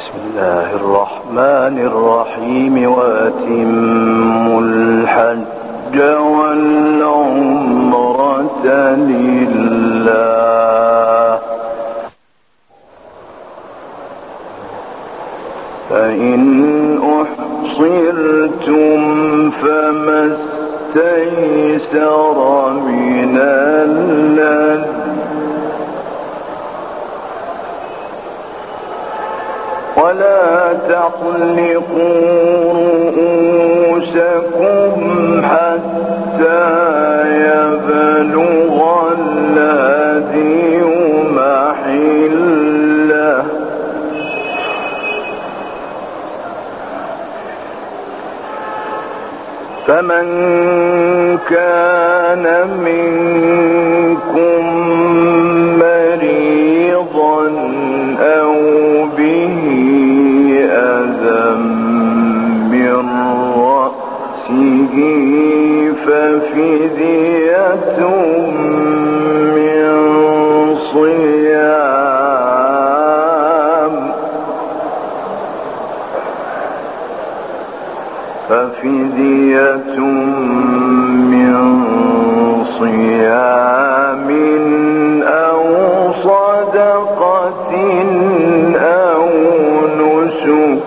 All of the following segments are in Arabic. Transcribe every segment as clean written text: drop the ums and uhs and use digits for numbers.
بسم الله الرحمن الرحيم وأتموا الحج والعمرة لله فإن أحصرتم فما استيسر من الهدي ولا تحلقوا رؤوسكم حتى يبلغ الهدي محله فمن كان منكم مريضا أو به أذى من رأسه ففدية من صيام أو صدقة أو نسك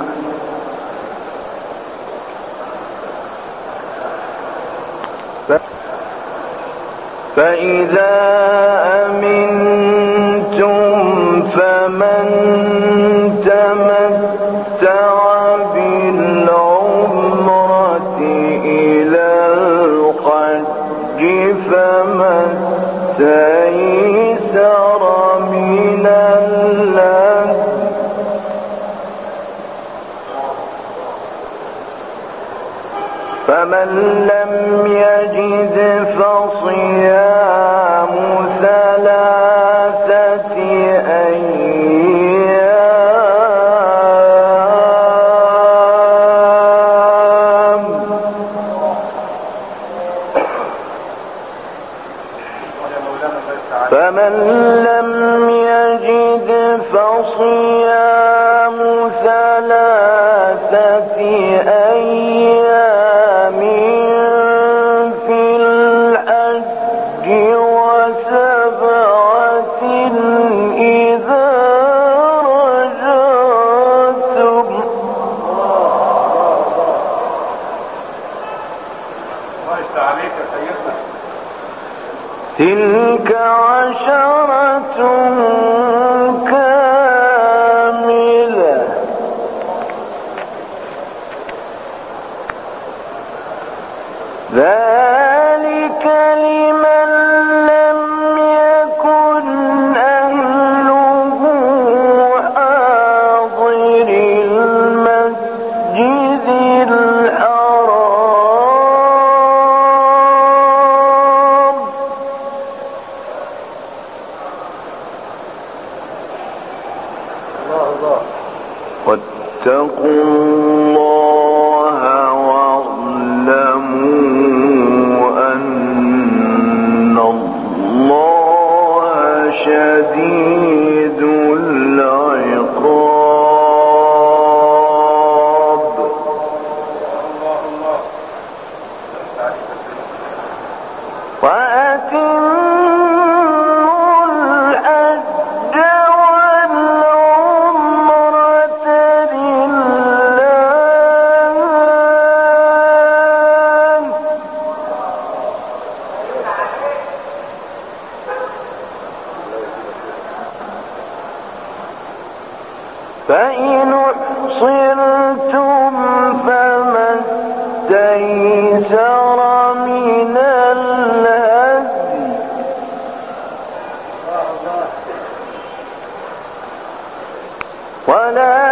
فإذا أمنتم فمن تمتع بالعمرة إلى الحج فما استيسر من الهدي فمن لم يجد فصيام ثلاثة أيام في الحج وسبعة إذا رجعتم تلك عشرة كاملة ذلك لمن لم يكن أهله حاضر المسجد الحرام واتقوا الله واعلموا أن الله شديد العقاب وأتموا الحج والعمرة لله فإن أحصرتم فما استيسر من الهدي ولا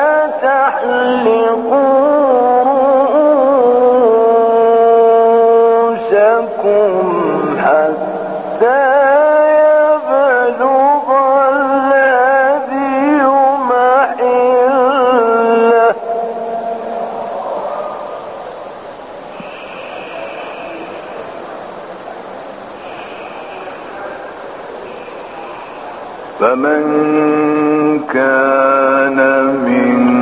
تحلقوا رؤوسكم حتى يبلغ الهدي محله فمن كان من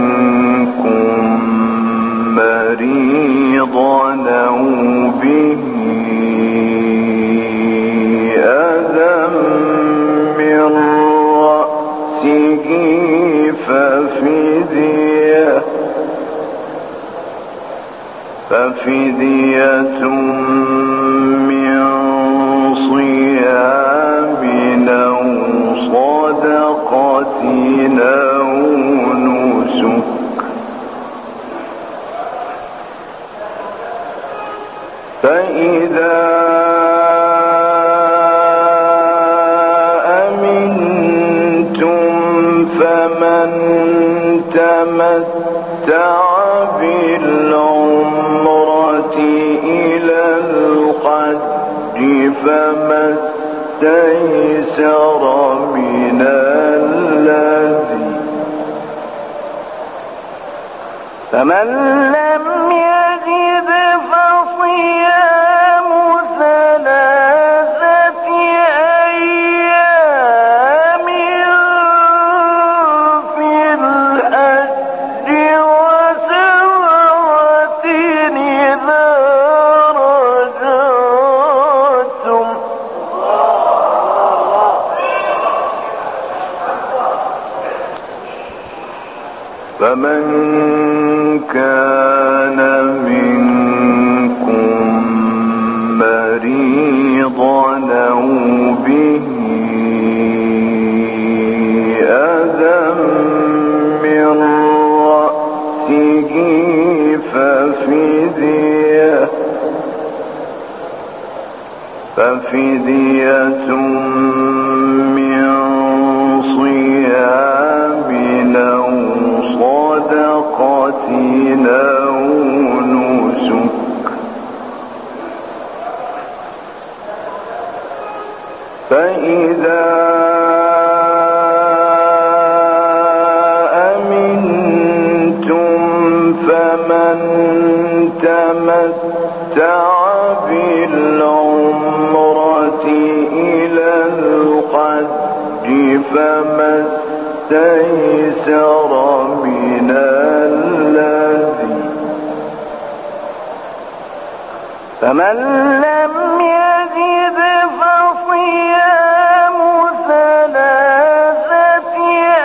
ضنوا به أذى من رأسه ففدية من صيام أو صدقة أو نسك فإذا أمنتم فمن تمتع بالعمرة إلى الحج فما استيسر من الهدي فمن لم يجد فصيام ثلاثة أيام في الحج وسبعة إذا رجعتم فمن كان منكم مريضا أو به أذى من رأسه ففدية من صيام أو صدقة أو نسك فإذا أمنتم فمن تمتع بالعمرة إلى الحج فما استيسر من الهدي فمن لم يجد فصيام ثلاثة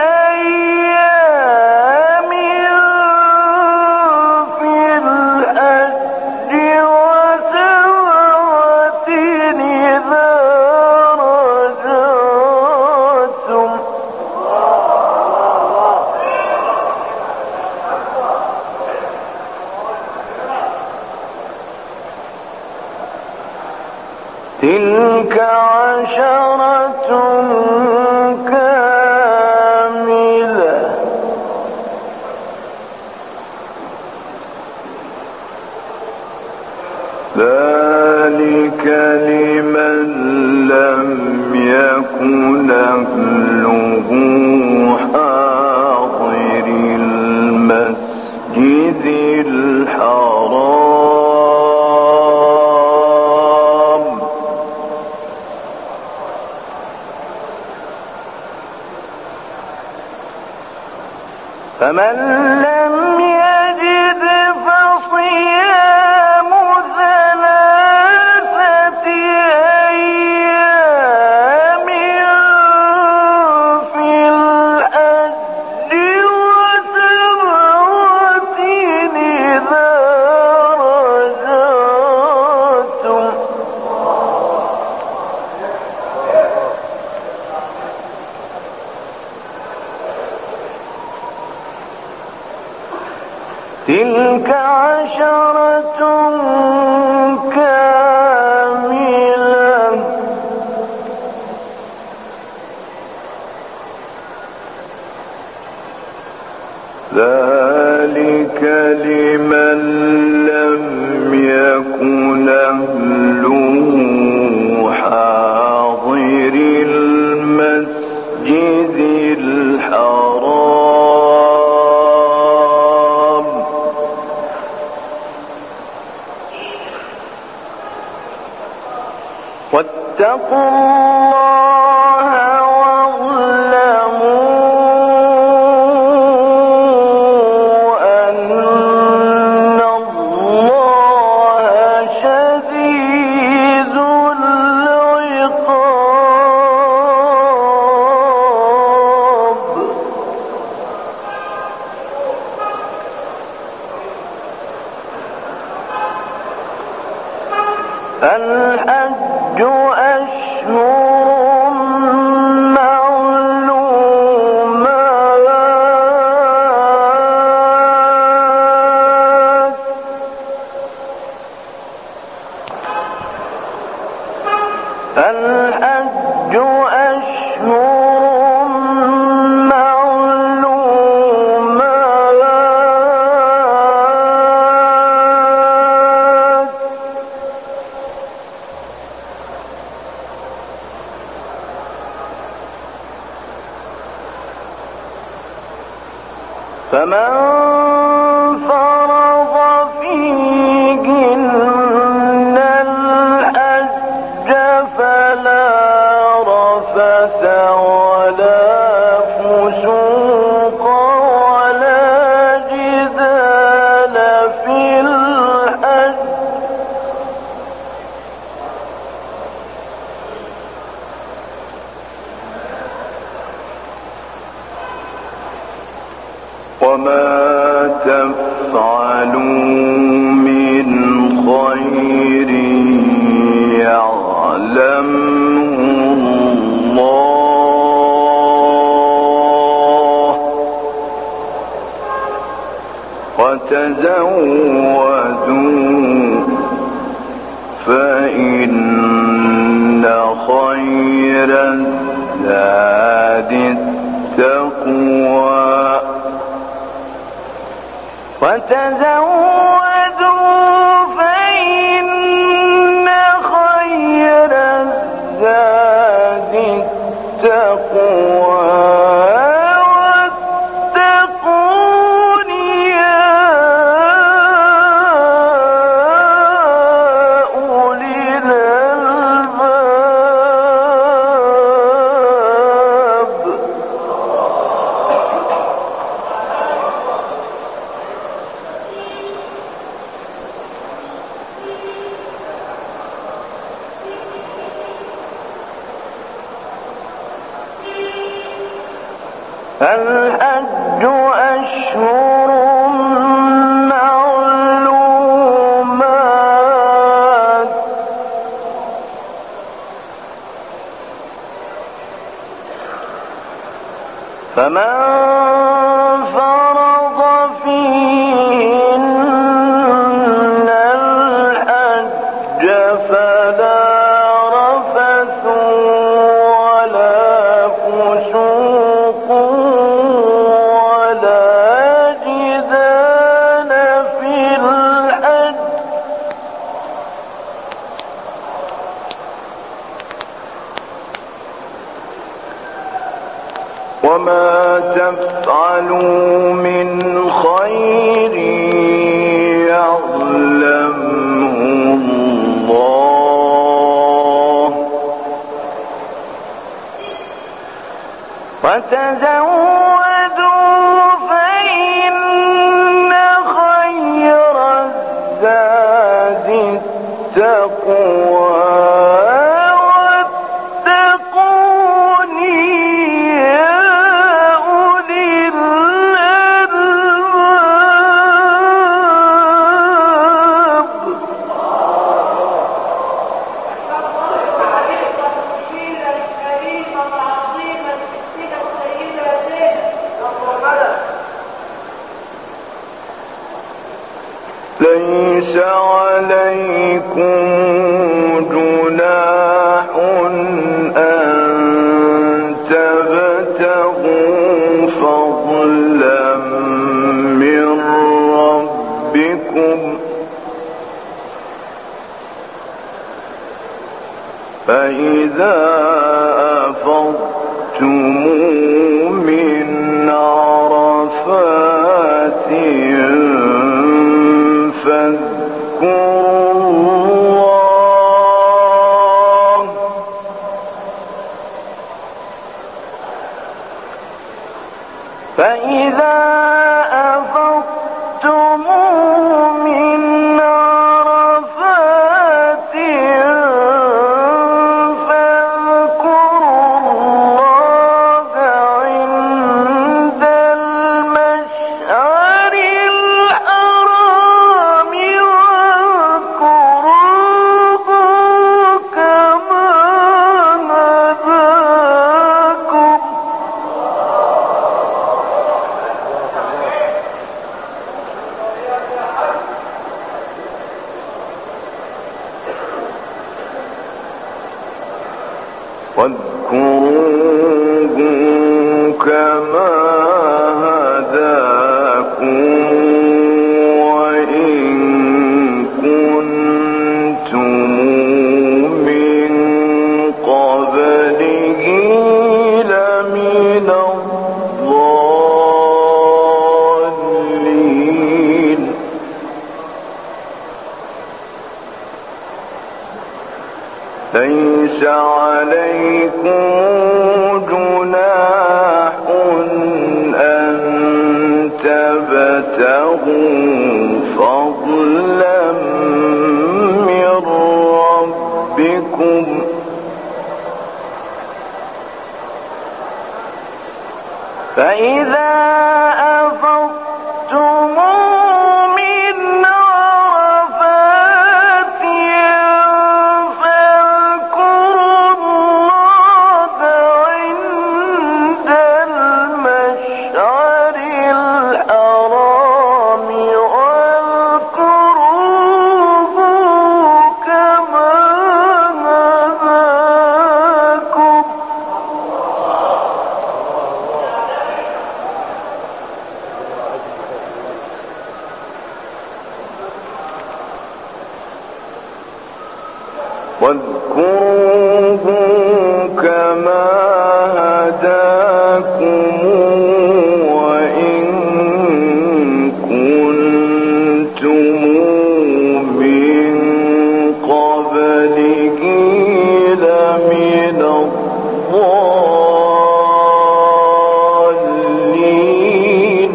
أيام في الحج وسبعة إذا رجعتم تلك عشرة كاملة ذلك لمن لم يكن أهله حاضر المسجد الحرام فمن لم يجد فصيام ثلاثة أيام في الحج وسبعة إذا رجعتم تلك عشرة كاملة ذلك لمن لم يكن أهله حاضر المسجد الحرام واتقوا الله واعلموا أن الله فمن فرض فيهن الحج فلا رفث ولا فسوق ولا جدال في الحج وما تفعلوا من خير يعلمه الله وتزودوا فإن خير الزاد التقوى وتزودوا فإن خير الزاد التقوى واتقون يا أولي الألباب. الحج أشهر معلومات فمن فرض فيهن الحج فلا رفث ولا فسوق ولا جدال في الحج وما تفعلوا من خير يعلمه الله وتزودوا فإن خير الزاد التقوى واتقون يا أولي الألباب. ليس عليكم جناح أن تبتغوا فضلا من ربكم فإذا أفضتم من عرفات فاذكروا الله فإذا أفضتم من عرفات فاذكروا الله عند المشعر الحرام واذكروه كما هداكم واذكروه كما هداكم وإن كنتم من قبله لمن الضالين. جناح أن تبتغوا فضلا من ربكم فإذا أفضتم من عرفات فاذكروا الله عند المشعر الحرام واذكروه كما هداكم وإن كنتم من قبله لمن الضالين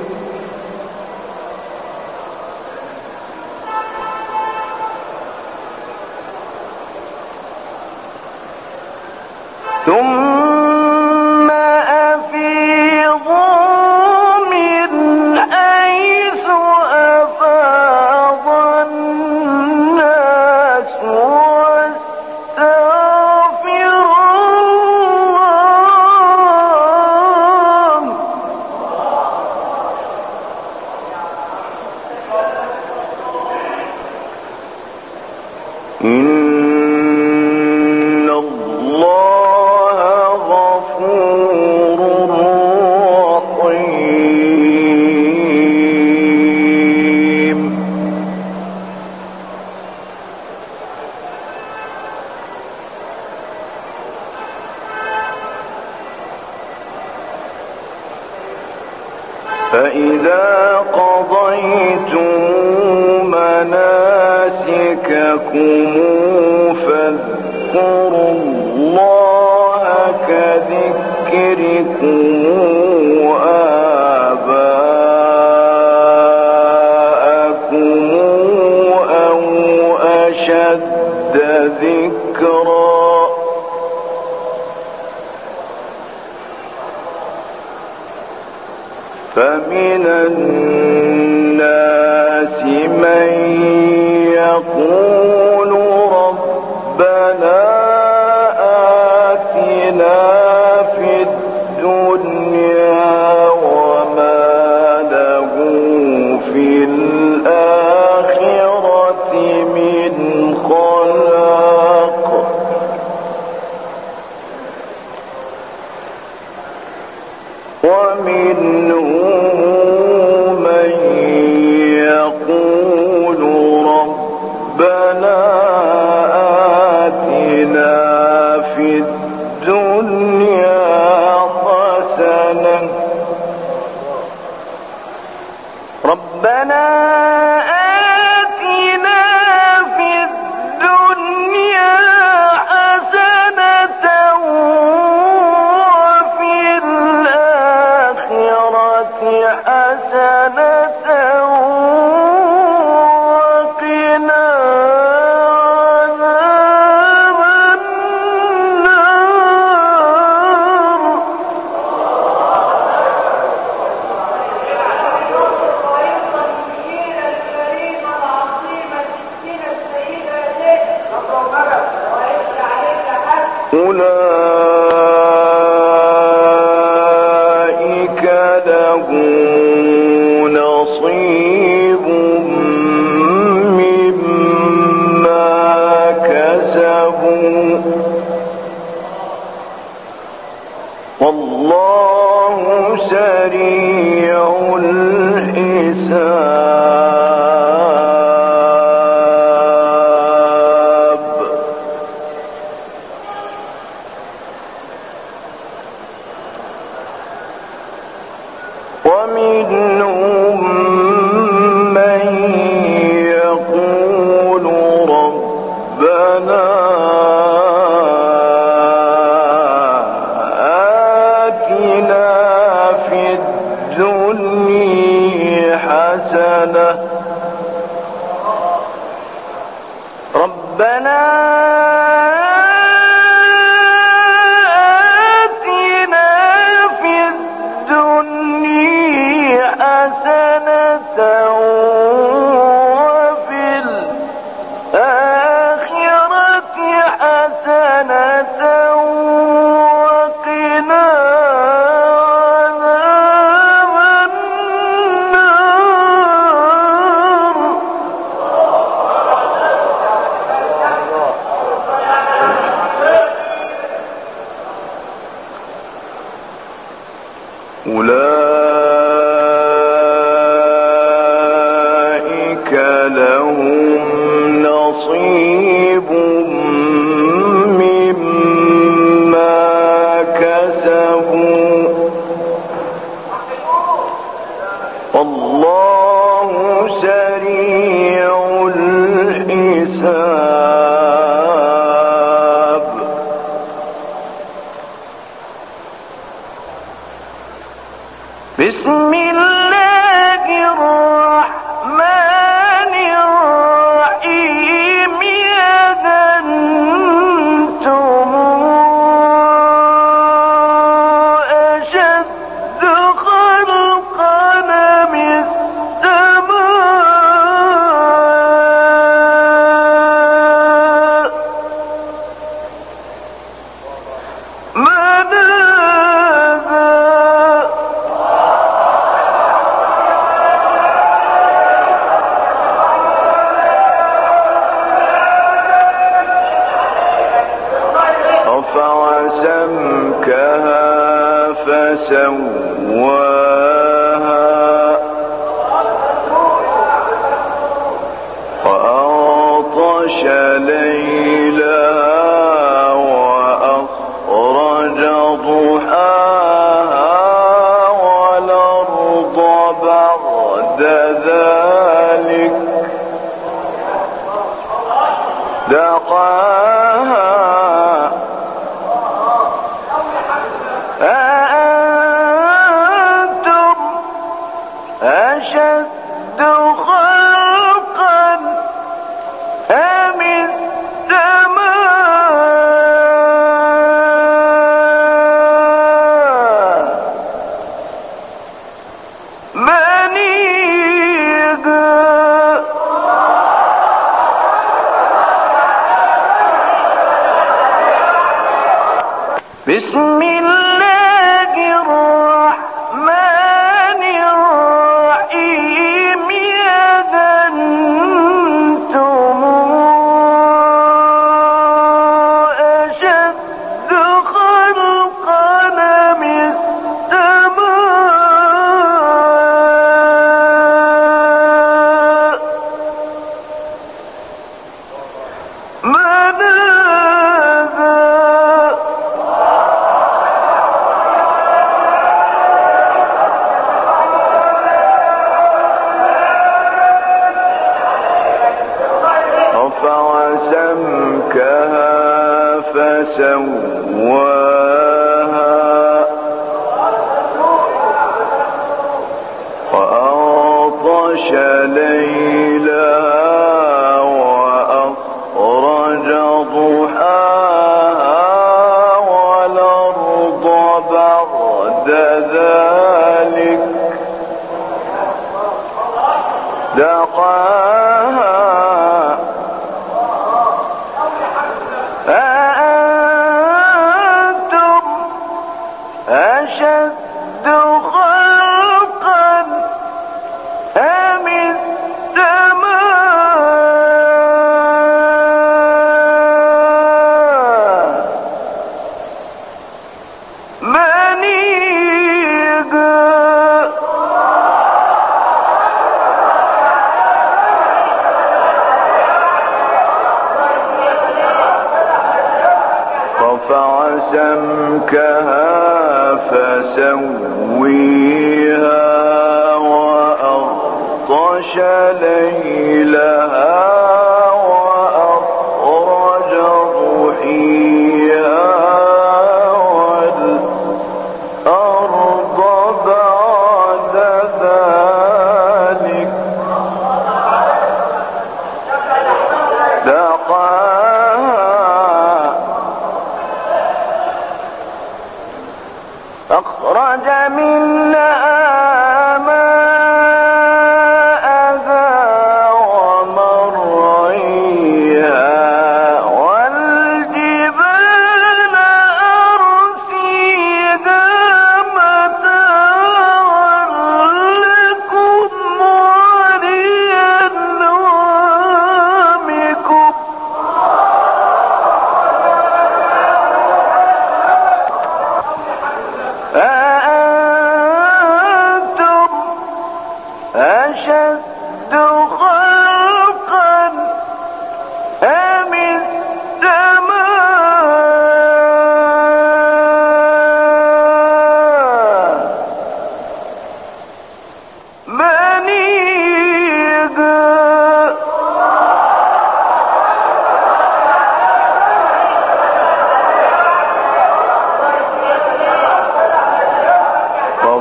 ثم أفيضوا من حيث أفاض الناس واستغفروا الله إن الله غفور رحيم فإذا قضيتم مناسككم فاذكروا الله كذكركم آباءكم أو أشد ذكرا فمن الناس من يقول ربنا آتنا في الدنيا وما له في الآخرة من خلاق ومنهم من يقول ربنا آتنا في الدنيا حسنة ربنا آتنا في الدنيا حسنة وفي الآخرة حسنة وقنا عذاب النار أولئك لهم نصيب مما كسبوا والله سريع الحساب ومنهم من يقول ربنا أولئك لهم نصيب مما كسبوا والله سريع الحساب. بسم الله الرحمن الرحيم إذا أنتم أشد خلقا من السماء فعسمكها فسواها وأغطش ليلها وأخرج ضحاها والأرض بعد ذلك دحاها أأنتم أشد خلقا أم السماء بنيها بسم الله الرحمن الرحيم إذا أنتم أشد خلقا من السماء فعسمكها فسواها وأغطش ليلها وأخرج ضحاها والأرض بعد ذلك دحاها أأنتم أشد خلقا أم السماء بنيها فعسمكها فسويها وأغطش ليلها وأخرج ضحيها والأرض بعد ذلك دحاها أخرج منها ماءها ومرعيها والجبال أرسيها متاعا لكم ولأنعامكم أأنتم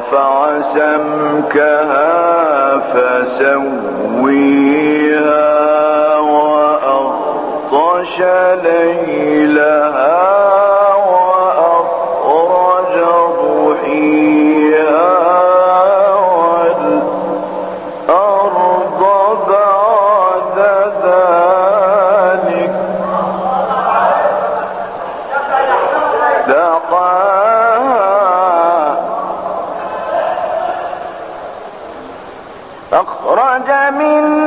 ورفع سمكها فسويها وأغطش ليلها وأخرج ضحيها والأرض بعد ذلك أخرج من